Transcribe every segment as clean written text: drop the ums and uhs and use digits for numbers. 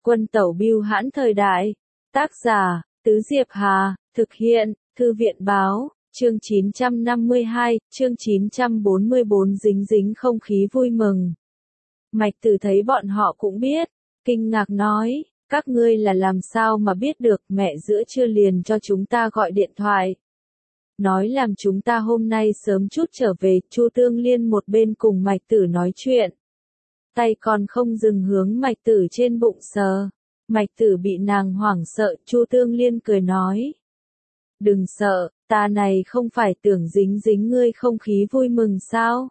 Quân tẩu bưu hãn thời đại. Tác giả, Tứ Diệp Hà, thực hiện, Thư viện báo, chương 952, chương 944 dính dính không khí vui mừng. Mạch Tử thấy bọn họ cũng biết, kinh ngạc nói, các ngươi là làm sao mà biết được, mẹ giữa trưa liền cho chúng ta gọi điện thoại. Nói làm chúng ta hôm nay sớm chút trở về. Chu Tương Liên một bên cùng Mạch Tử nói chuyện, tay còn không dừng hướng Mạch Tử trên bụng sờ. Mạch Tử bị nàng hoảng sợ. Chu Tương Liên cười nói, đừng sợ, ta này không phải tưởng dính dính ngươi không khí vui mừng sao?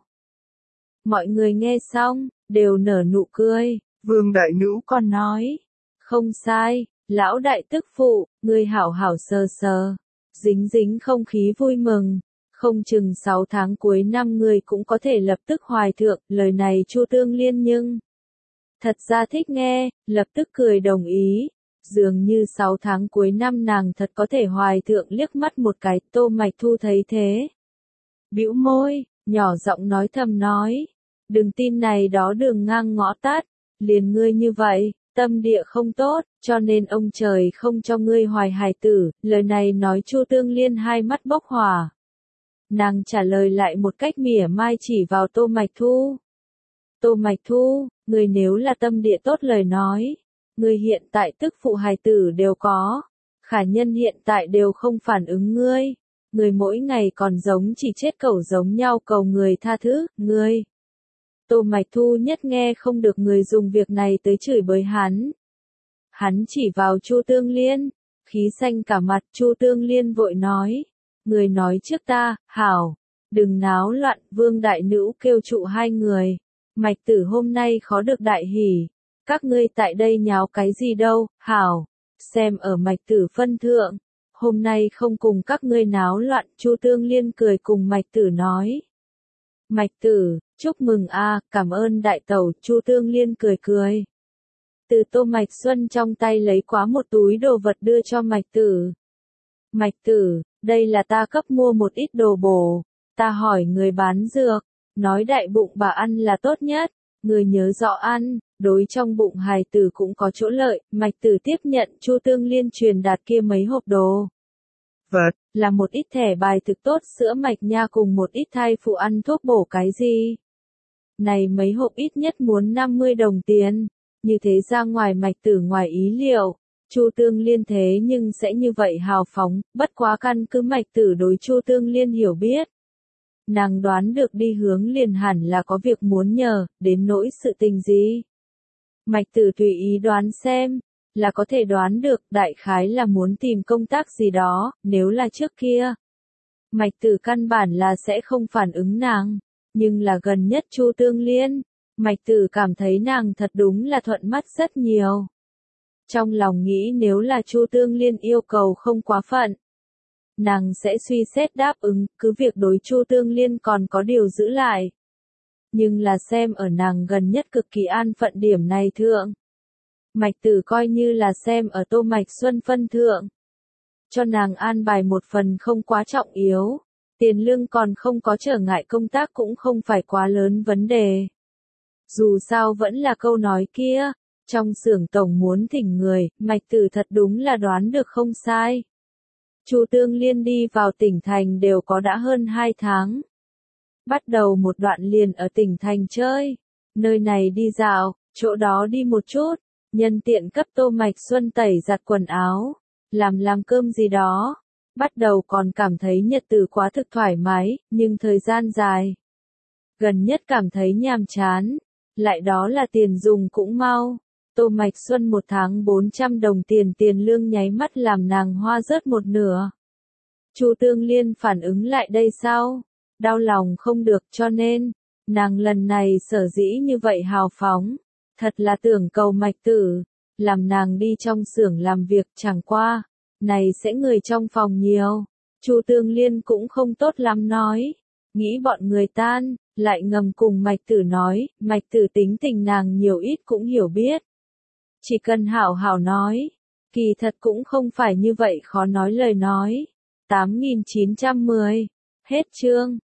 Mọi người nghe xong, đều nở nụ cười. Vương đại nữ còn nói, không sai, lão đại tức phụ, ngươi hảo hảo sờ sờ, dính dính không khí vui mừng, không chừng 6 tháng cuối năm ngươi cũng có thể lập tức hoài thượng. Lời này Chu Tương Liên nhưng thật ra thích nghe, lập tức cười đồng ý. Dường như 6 tháng cuối năm nàng thật có thể hoài thượng. Liếc mắt một cái. Tô Mạch Thu thấy thế, bĩu môi, nhỏ giọng nói thầm nói, đừng tin này đó đường ngang ngõ tắt, liền ngươi như vậy, tâm địa không tốt, cho nên ông trời không cho ngươi hoài hài tử. Lời này nói Chu Tương Liên hai mắt bốc hỏa. Nàng trả lời lại một cách mỉa mai chỉ vào Tô Mạch Thu. Tô Mạch Thu, ngươi nếu là tâm địa tốt lời nói, ngươi hiện tại tức phụ hài tử đều có, khả nhân hiện tại đều không phản ứng ngươi, ngươi mỗi ngày còn giống chỉ chết cẩu giống nhau cầu người tha thứ, ngươi. Tô Mạch Thu nhất nghe không được người dùng việc này tới chửi bới hắn. Hắn chỉ vào Chu Tương Liên, khí xanh cả mặt. Chu Tương Liên vội nói, người nói trước ta, hảo, đừng náo loạn. Vương đại nữ kêu trụ hai người, Mạch Tử hôm nay khó được đại hỉ, các ngươi tại đây nháo cái gì đâu, hảo, xem ở Mạch Tử phân thượng, hôm nay không cùng các ngươi náo loạn. Chu Tương Liên cười cùng Mạch Tử nói, Mạch Tử, chúc mừng a, cảm ơn đại tẩu. Chu Tương Liên cười cười, từ Tô Mạch Xuân trong tay lấy quá một túi đồ vật đưa cho Mạch Tử. Mạch Tử, đây là ta cấp mua một ít đồ bổ, ta hỏi người bán dược, nói đại bụng bà ăn là tốt nhất, người nhớ rõ ăn, đối trong bụng hài tử cũng có chỗ lợi. Mạch Tử tiếp nhận Chu Tương Liên truyền đạt kia mấy hộp đồ vật, là một ít thẻ bài thực tốt, sữa mạch nha cùng một ít thai phụ ăn thuốc bổ cái gì. Này mấy hộp ít nhất muốn 50 đồng tiền, như thế ra ngoài Mạch Tử ngoài ý liệu. Chu Tương Liên thế nhưng sẽ như vậy hào phóng, bất quá căn cứ Mạch Tử đối Chu Tương Liên hiểu biết, nàng đoán được đi hướng liền hẳn là có việc muốn nhờ, đến nỗi sự tình gì. Mạch Tử tùy ý đoán xem, là có thể đoán được, đại khái là muốn tìm công tác gì đó. Nếu là trước kia, Mạch Tử căn bản là sẽ không phản ứng nàng, nhưng là gần nhất Chu Tương Liên, Mạch Tử cảm thấy nàng thật đúng là thuận mắt rất nhiều. Trong lòng nghĩ nếu là Chu Tương Liên yêu cầu không quá phận, nàng sẽ suy xét đáp ứng, cứ việc đối Chu Tương Liên còn có điều giữ lại. Nhưng là xem ở nàng gần nhất cực kỳ an phận điểm này thượng, Mạch Tử coi như là xem ở Tô Mạch Xuân phân thượng, cho nàng an bài một phần không quá trọng yếu, tiền lương còn không có trở ngại, công tác cũng không phải quá lớn vấn đề. Dù sao vẫn là câu nói kia, trong xưởng tổng muốn thỉnh người. Mạch Tử thật đúng là đoán được không sai. Chu Tương Liên đi vào tỉnh thành đều có đã hơn 2 tháng. Bắt đầu một đoạn liền ở tỉnh thành chơi, nơi này đi dạo, chỗ đó đi một chút, nhân tiện cấp Tô Mạch Xuân tẩy giặt quần áo, làm cơm gì đó. Bắt đầu còn cảm thấy nhật tử quá thực thoải mái, nhưng thời gian dài, gần nhất cảm thấy nhàm chán, lại đó là tiền dùng cũng mau. Tô Mạch Xuân 1 tháng 400 đồng tiền lương nháy mắt làm nàng hoa rớt một nửa. Chu Tương Liên phản ứng lại đây sau, đau lòng không được, cho nên, nàng lần này sở dĩ như vậy hào phóng, thật là tưởng cầu Mạch Tử, làm nàng đi trong xưởng làm việc. Chẳng qua, này sẽ người trong phòng nhiều, Chu Tương Liên cũng không tốt lắm nói, nghĩ bọn người tan, lại ngầm cùng Mạch Tử nói. Mạch Tử tính tình nàng nhiều ít cũng hiểu biết, chỉ cần hảo hảo nói, kỳ thật cũng không phải như vậy khó nói lời nói. 8910, hết chương.